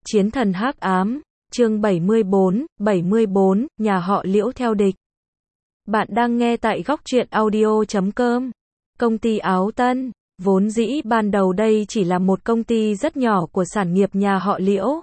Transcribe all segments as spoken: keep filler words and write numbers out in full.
Chiến thần hắc ám, chương bảy mươi bốn, bảy mươi bốn, nhà họ Liễu theo địch. Bạn đang nghe tại góc truyện audio chấm com. Công ty áo Tân, vốn dĩ ban đầu đây chỉ là một công ty rất nhỏ của sản nghiệp nhà họ Liễu.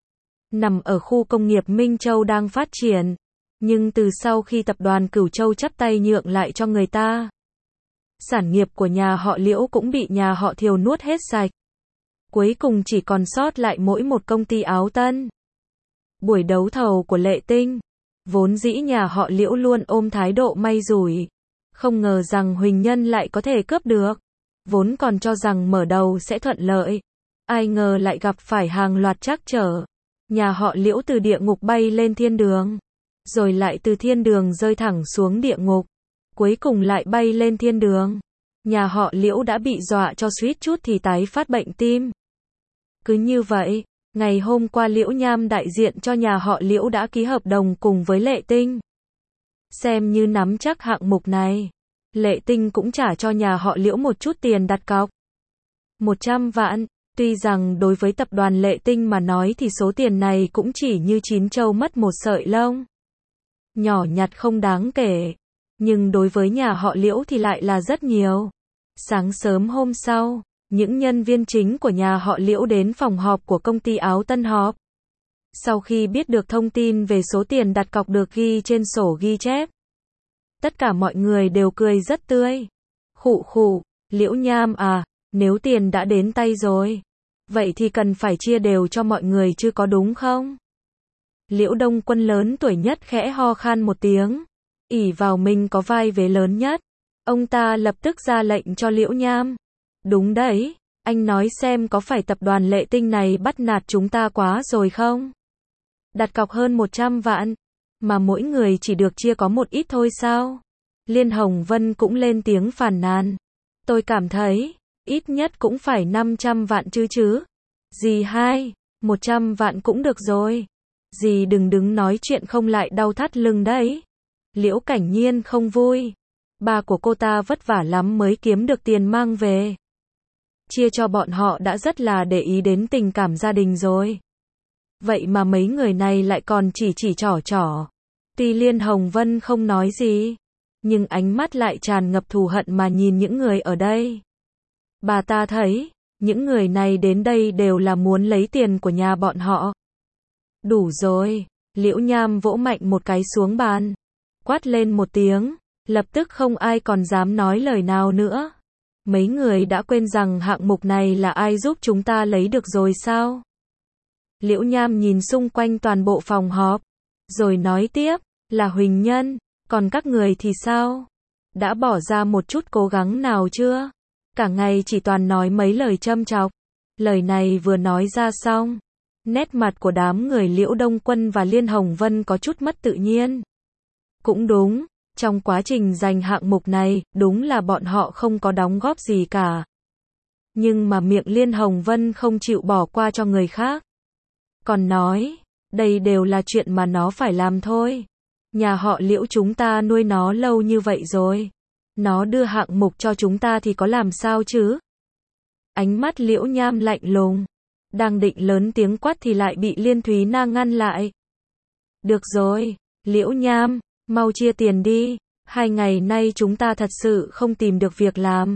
Nằm ở khu công nghiệp Minh Châu đang phát triển. Nhưng từ sau khi tập đoàn Cửu Châu chắp tay nhượng lại cho người ta, sản nghiệp của nhà họ Liễu cũng bị nhà họ Thiều nuốt hết sạch. Cuối cùng chỉ còn sót lại mỗi một công ty áo Tân. Buổi đấu thầu của Lệ Tinh, vốn dĩ nhà họ Liễu luôn ôm thái độ may rủi. Không ngờ rằng Huỳnh Nhân lại có thể cướp được. Vốn còn cho rằng mở đầu sẽ thuận lợi. Ai ngờ lại gặp phải hàng loạt trắc trở. Nhà họ Liễu từ địa ngục bay lên thiên đường. Rồi lại từ thiên đường rơi thẳng xuống địa ngục. Cuối cùng lại bay lên thiên đường. Nhà họ Liễu đã bị dọa cho suýt chút thì tái phát bệnh tim. Cứ như vậy, ngày hôm qua Liễu Nham đại diện cho nhà họ Liễu đã ký hợp đồng cùng với Lệ Tinh. Xem như nắm chắc hạng mục này. Lệ Tinh cũng trả cho nhà họ Liễu một chút tiền đặt cọc. một trăm vạn, tuy rằng đối với tập đoàn Lệ Tinh mà nói thì số tiền này cũng chỉ như chín trâu mất một sợi lông. Nhỏ nhặt không đáng kể. Nhưng đối với nhà họ Liễu thì lại là rất nhiều. Sáng sớm hôm sau, những nhân viên chính của nhà họ Liễu đến phòng họp của công ty áo Tân họp. Sau khi biết được thông tin về số tiền đặt cọc được ghi trên sổ ghi chép, tất cả mọi người đều cười rất tươi. Khụ khụ, Liễu Nham à, nếu tiền đã đến tay rồi, vậy thì cần phải chia đều cho mọi người chứ có đúng không? Liễu Đông Quân lớn tuổi nhất khẽ ho khan một tiếng, ỷ vào mình có vai vế lớn nhất. Ông ta lập tức ra lệnh cho Liễu Nham. Đúng đấy, anh nói xem có phải tập đoàn Lệ Tinh này bắt nạt chúng ta quá rồi không? Đặt cọc hơn một trăm vạn, mà mỗi người chỉ được chia có một ít thôi sao? Liên Hồng Vân cũng lên tiếng phàn nàn. Tôi cảm thấy, ít nhất cũng phải năm trăm vạn chứ chứ. Dì hai, một trăm vạn cũng được rồi. Dì đừng đứng nói chuyện không lại đau thắt lưng đấy. Liễu Cảnh Nhiên không vui. Ba của cô ta vất vả lắm mới kiếm được tiền mang về. Chia cho bọn họ đã rất là để ý đến tình cảm gia đình rồi. Vậy mà mấy người này lại còn chỉ chỉ trỏ trỏ. Tuy Liên Hồng Vân không nói gì, nhưng ánh mắt lại tràn ngập thù hận mà nhìn những người ở đây. Bà ta thấy, những người này đến đây đều là muốn lấy tiền của nhà bọn họ. Đủ rồi, Liễu Nham vỗ mạnh một cái xuống bàn. Quát lên một tiếng, lập tức không ai còn dám nói lời nào nữa. Mấy người đã quên rằng hạng mục này là ai giúp chúng ta lấy được rồi sao? Liễu Nham nhìn xung quanh toàn bộ phòng họp, rồi nói tiếp, là Huỳnh Nhân, còn các người thì sao? Đã bỏ ra một chút cố gắng nào chưa? Cả ngày chỉ toàn nói mấy lời châm chọc. Lời này vừa nói ra xong, nét mặt của đám người Liễu Đông Quân và Liên Hồng Vân có chút mất tự nhiên. Cũng đúng, trong quá trình giành hạng mục này, đúng là bọn họ không có đóng góp gì cả. Nhưng mà miệng Liên Hồng Vân không chịu bỏ qua cho người khác. Còn nói, đây đều là chuyện mà nó phải làm thôi. Nhà họ Liễu chúng ta nuôi nó lâu như vậy rồi. Nó đưa hạng mục cho chúng ta thì có làm sao chứ? Ánh mắt Liễu Nham lạnh lùng. Đang định lớn tiếng quát thì lại bị Liên Thúy Na ngăn lại. Được rồi, Liễu Nham, mau chia tiền đi. Hai ngày nay chúng ta thật sự không tìm được việc làm.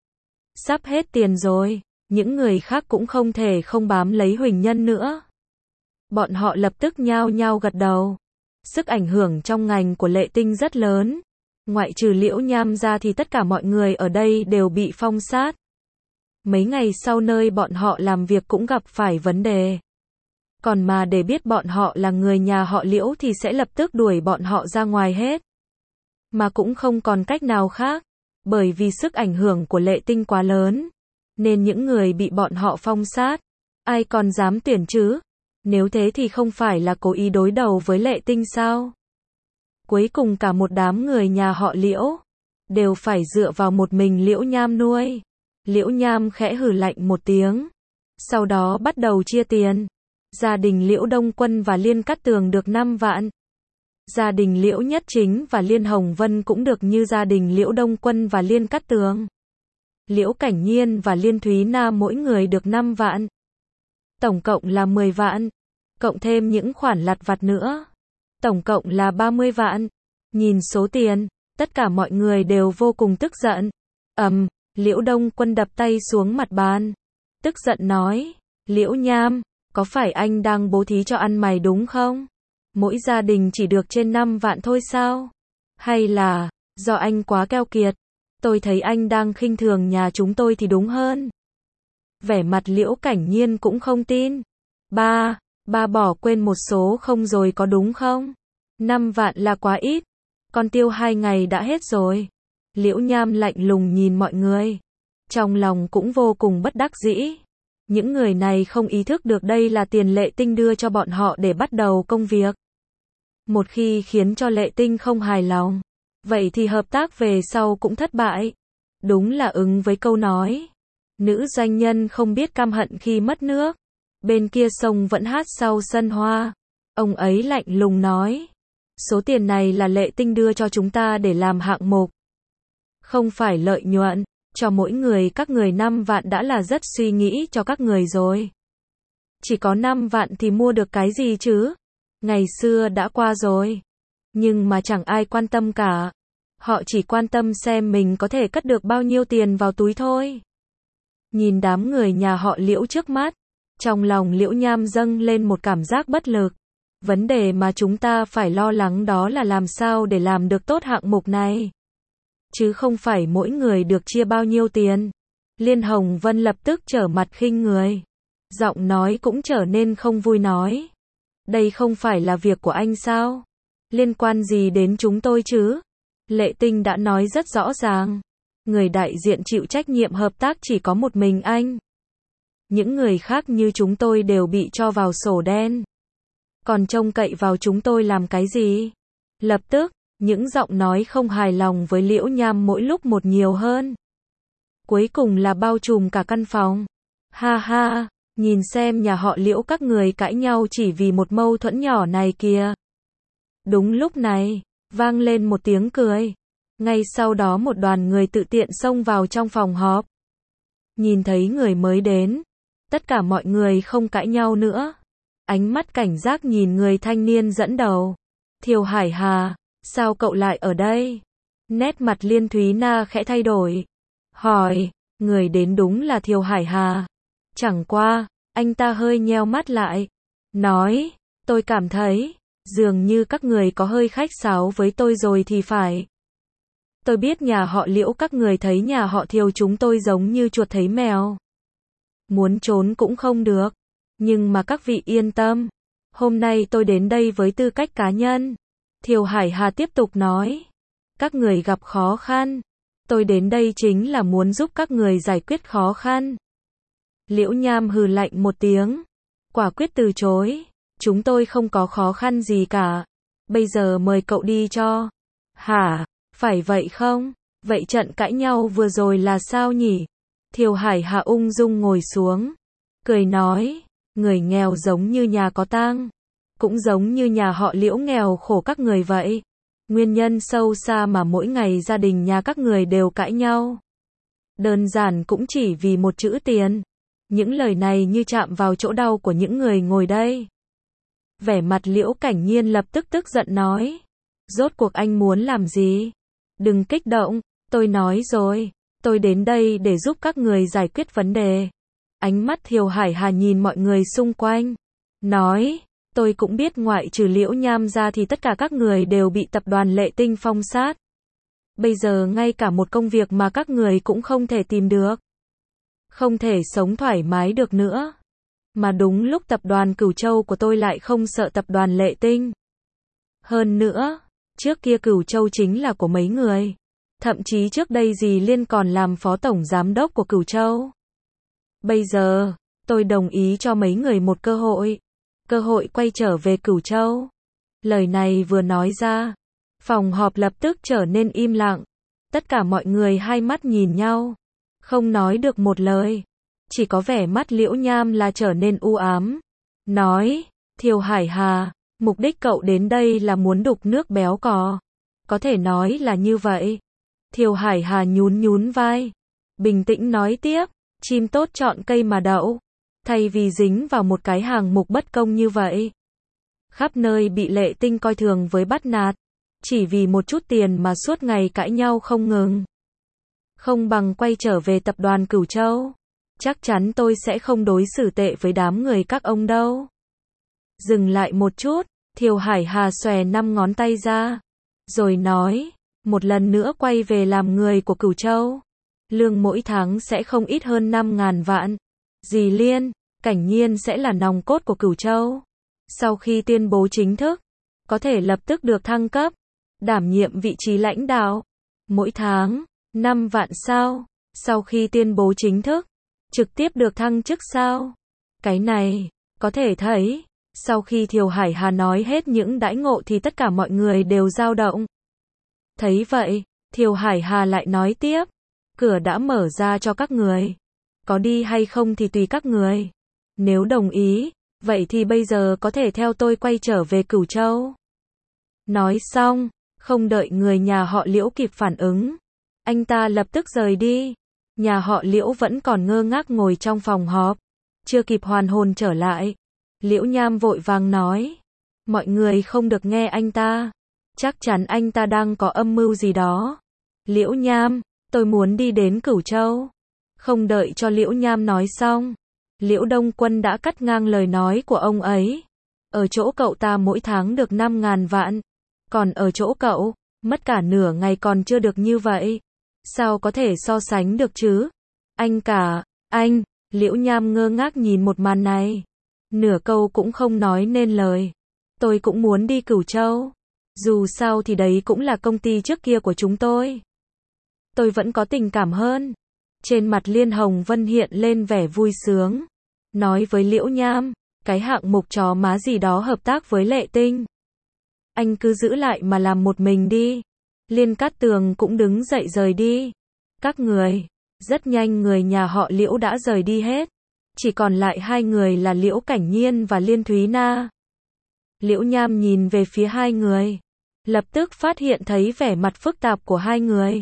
Sắp hết tiền rồi, những người khác cũng không thể không bám lấy Huỳnh Nhân nữa. Bọn họ lập tức nhao nhao gật đầu. Sức ảnh hưởng trong ngành của Lệ Tinh rất lớn. Ngoại trừ Liễu Nham ra thì tất cả mọi người ở đây đều bị phong sát. Mấy ngày sau nơi bọn họ làm việc cũng gặp phải vấn đề. Còn mà để biết bọn họ là người nhà họ Liễu thì sẽ lập tức đuổi bọn họ ra ngoài hết. Mà cũng không còn cách nào khác. Bởi vì sức ảnh hưởng của Lệ Tinh quá lớn. Nên những người bị bọn họ phong sát, ai còn dám tuyển chứ? Nếu thế thì không phải là cố ý đối đầu với Lệ Tinh sao? Cuối cùng cả một đám người nhà họ Liễu đều phải dựa vào một mình Liễu Nham nuôi. Liễu Nham khẽ hừ lạnh một tiếng. Sau đó bắt đầu chia tiền. Gia đình Liễu Đông Quân và Liên Cát Tường được năm vạn. Gia đình Liễu Nhất Chính và Liên Hồng Vân cũng được như gia đình Liễu Đông Quân và Liên Cát Tường. Liễu Cảnh Nhiên và Liên Thúy Na mỗi người được năm vạn. tổng cộng là mười vạn, cộng thêm những khoản lặt vặt nữa, tổng cộng là ba mươi vạn. Nhìn số tiền, tất cả mọi người đều vô cùng tức giận. Ầm, Liễu Đông Quân đập tay xuống mặt bàn, tức giận nói, Liễu Nham, có phải anh đang bố thí cho ăn mày đúng không? Mỗi gia đình chỉ được trên năm vạn thôi sao? Hay là, do anh quá keo kiệt? Tôi thấy anh đang khinh thường nhà chúng tôi thì đúng hơn. Vẻ mặt Liễu Cảnh Nhiên cũng không tin. Ba, ba bỏ quên một số không rồi có đúng không? Năm vạn là quá ít. Con tiêu hai ngày đã hết rồi. Liễu Nham lạnh lùng nhìn mọi người. Trong lòng cũng vô cùng bất đắc dĩ. Những người này không ý thức được đây là tiền Lệ Tinh đưa cho bọn họ để bắt đầu công việc. Một khi khiến cho Lệ Tinh không hài lòng, vậy thì hợp tác về sau cũng thất bại. Đúng là ứng với câu nói, nữ doanh nhân không biết cam hận khi mất nước. Bên kia sông vẫn hát sau sân hoa. Ông ấy lạnh lùng nói, số tiền này là Lệ Tinh đưa cho chúng ta để làm hạng mục, không phải lợi nhuận. Cho mỗi người các người năm vạn đã là rất suy nghĩ cho các người rồi. Chỉ có năm vạn thì mua được cái gì chứ? Ngày xưa đã qua rồi. Nhưng mà chẳng ai quan tâm cả. Họ chỉ quan tâm xem mình có thể cất được bao nhiêu tiền vào túi thôi. Nhìn đám người nhà họ Liễu trước mắt, trong lòng Liễu Nham dâng lên một cảm giác bất lực. Vấn đề mà chúng ta phải lo lắng đó là làm sao để làm được tốt hạng mục này. Chứ không phải mỗi người được chia bao nhiêu tiền. Liên Hồng Vân lập tức trở mặt khinh người. Giọng nói cũng trở nên không vui nói. Đây không phải là việc của anh sao? Liên quan gì đến chúng tôi chứ? Lệ Tinh đã nói rất rõ ràng. Người đại diện chịu trách nhiệm hợp tác chỉ có một mình anh. Những người khác như chúng tôi đều bị cho vào sổ đen. Còn trông cậy vào chúng tôi làm cái gì? Lập tức, những giọng nói không hài lòng với Liễu Nham mỗi lúc một nhiều hơn. Cuối cùng là bao trùm cả căn phòng. Ha ha, nhìn xem nhà họ Liễu các người cãi nhau chỉ vì một mâu thuẫn nhỏ này kìa. Đúng lúc này, vang lên một tiếng cười. Ngay sau đó một đoàn người tự tiện xông vào trong phòng họp. Nhìn thấy người mới đến, tất cả mọi người không cãi nhau nữa. Ánh mắt cảnh giác nhìn người thanh niên dẫn đầu. Thiều Hải Hà, sao cậu lại ở đây? Nét mặt Liên Thúy Na khẽ thay đổi. Hỏi, người đến đúng là Thiều Hải Hà. Chẳng qua, anh ta hơi nheo mắt lại. Nói, tôi cảm thấy, dường như các người có hơi khách sáo với tôi rồi thì phải. Tôi biết nhà họ Liễu các người thấy nhà họ Thiều chúng tôi giống như chuột thấy mèo. Muốn trốn cũng không được. Nhưng mà các vị yên tâm. Hôm nay tôi đến đây với tư cách cá nhân. Thiều Hải Hà tiếp tục nói. Các người gặp khó khăn. Tôi đến đây chính là muốn giúp các người giải quyết khó khăn. Liễu Nham hừ lạnh một tiếng. Quả quyết từ chối. Chúng tôi không có khó khăn gì cả. Bây giờ mời cậu đi cho. Hả? Phải vậy không? Vậy trận cãi nhau vừa rồi là sao nhỉ? Thiều Hải Hà ung dung ngồi xuống. Cười nói. Người nghèo giống như nhà có tang. Cũng giống như nhà họ Liễu nghèo khổ các người vậy. Nguyên nhân sâu xa mà mỗi ngày gia đình nhà các người đều cãi nhau. Đơn giản cũng chỉ vì một chữ tiền. Những lời này như chạm vào chỗ đau của những người ngồi đây. Vẻ mặt Liễu Cảnh Nhiên lập tức tức giận nói. Rốt cuộc anh muốn làm gì? Đừng kích động, tôi nói rồi. Tôi đến đây để giúp các người giải quyết vấn đề. Ánh mắt Thiều Hải Hà nhìn mọi người xung quanh. Nói, tôi cũng biết ngoại trừ Liễu Nham ra thì tất cả các người đều bị tập đoàn Lệ Tinh phong sát. Bây giờ ngay cả một công việc mà các người cũng không thể tìm được. Không thể sống thoải mái được nữa. Mà đúng lúc tập đoàn Cửu Châu của tôi lại không sợ tập đoàn Lệ Tinh. Hơn nữa, trước kia Cửu Châu chính là của mấy người. Thậm chí trước đây dì Liên còn làm phó tổng giám đốc của Cửu Châu. Bây giờ, tôi đồng ý cho mấy người một cơ hội. Cơ hội quay trở về Cửu Châu. Lời này vừa nói ra, phòng họp lập tức trở nên im lặng. Tất cả mọi người hai mắt nhìn nhau. Không nói được một lời. Chỉ có vẻ mắt Liễu Nham là trở nên u ám. Nói, Thiều Hải Hà, mục đích cậu đến đây là muốn đục nước béo cò. Có thể nói là như vậy. Thiều Hải Hà nhún nhún vai. Bình tĩnh nói tiếp. Chim tốt chọn cây mà đậu. thay vì dính vào một cái hàng mục bất công như vậy. Khắp nơi bị Lệ Tinh coi thường với bắt nạt, chỉ vì một chút tiền mà suốt ngày cãi nhau không ngừng. Không bằng quay trở về tập đoàn Cửu Châu. Chắc chắn tôi sẽ không đối xử tệ với đám người các ông đâu. Dừng lại một chút, Thiều Hải Hà xòe năm ngón tay ra, rồi nói, một lần nữa quay về làm người của Cửu Châu. Lương mỗi tháng sẽ không ít hơn năm ngàn vạn. Dì Liên, Cảnh Nhiên sẽ là nòng cốt của Cửu Châu. Sau khi tuyên bố chính thức, có thể lập tức được thăng cấp, đảm nhiệm vị trí lãnh đạo. Mỗi tháng, năm vạn sao? Sau khi tuyên bố chính thức, trực tiếp được thăng chức sao? Cái này, có thể thấy, sau khi Thiều Hải Hà nói hết những đãi ngộ thì tất cả mọi người đều dao động. Thấy vậy, Thiều Hải Hà lại nói tiếp, cửa đã mở ra cho các người. Có đi hay không thì tùy các người. Nếu đồng ý, vậy thì bây giờ có thể theo tôi quay trở về Cửu Châu. Nói xong, không đợi người nhà họ Liễu kịp phản ứng, anh ta lập tức rời đi. Nhà họ Liễu vẫn còn ngơ ngác ngồi trong phòng họp, chưa kịp hoàn hồn trở lại. Liễu Nham vội vàng nói, mọi người không được nghe anh ta, chắc chắn anh ta đang có âm mưu gì đó. Liễu Nham, tôi muốn đi đến Cửu Châu. Không đợi cho Liễu Nham nói xong, Liễu Đông Quân đã cắt ngang lời nói của ông ấy. Ở chỗ cậu ta mỗi tháng được năm ngàn vạn, còn ở chỗ cậu, mất cả nửa ngày còn chưa được như vậy. Sao có thể so sánh được chứ? Anh cả, anh, Liễu Nham ngơ ngác nhìn một màn này. Nửa câu cũng không nói nên lời. Tôi cũng muốn đi Cửu Châu. Dù sao thì đấy cũng là công ty trước kia của chúng tôi. Tôi vẫn có tình cảm hơn. Trên mặt Liên Hồng Vân hiện lên vẻ vui sướng. Nói với Liễu Nham, cái hạng mục chó má gì đó hợp tác với Lệ Tinh. Anh cứ giữ lại mà làm một mình đi. Liên Cát Tường cũng đứng dậy rời đi. Các người, rất nhanh người nhà họ Liễu đã rời đi hết. Chỉ còn lại hai người là Liễu Cảnh Nhiên và Liên Thúy Na. Liễu Nham nhìn về phía hai người, lập tức phát hiện thấy vẻ mặt phức tạp của hai người.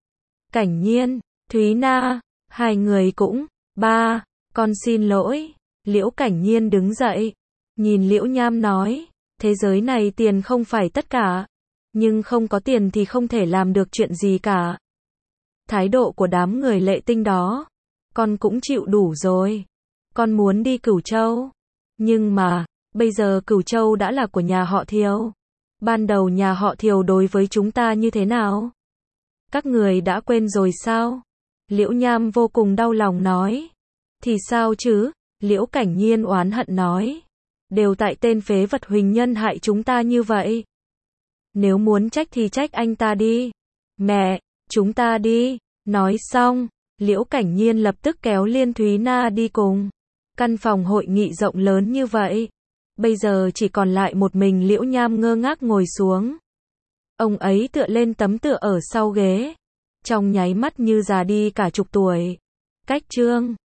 Cảnh Nhiên, Thúy Na, hai người cũng, ba, con xin lỗi. Liễu Cảnh Nhiên đứng dậy, nhìn Liễu Nham nói, thế giới này tiền không phải tất cả, nhưng không có tiền thì không thể làm được chuyện gì cả. Thái độ của đám người Lệ Tinh đó, con cũng chịu đủ rồi. Con muốn đi Cửu Châu, nhưng mà, bây giờ Cửu Châu đã là của nhà họ Thiều. Ban đầu nhà họ Thiều đối với chúng ta như thế nào? Các người đã quên rồi sao? Liễu Nham vô cùng đau lòng nói. Thì sao chứ? Liễu Cảnh Nhiên oán hận nói. Đều tại tên phế vật Huỳnh Nhân hại chúng ta như vậy. Nếu muốn trách thì trách anh ta đi. Mẹ, chúng ta đi. Nói xong, Liễu Cảnh Nhiên lập tức kéo Liên Thúy Na đi cùng. Căn phòng hội nghị rộng lớn như vậy. Bây giờ chỉ còn lại một mình Liễu Nham ngơ ngác ngồi xuống. Ông ấy tựa lên tấm tựa ở sau ghế. Trong nháy mắt như già đi cả chục tuổi. Cách chương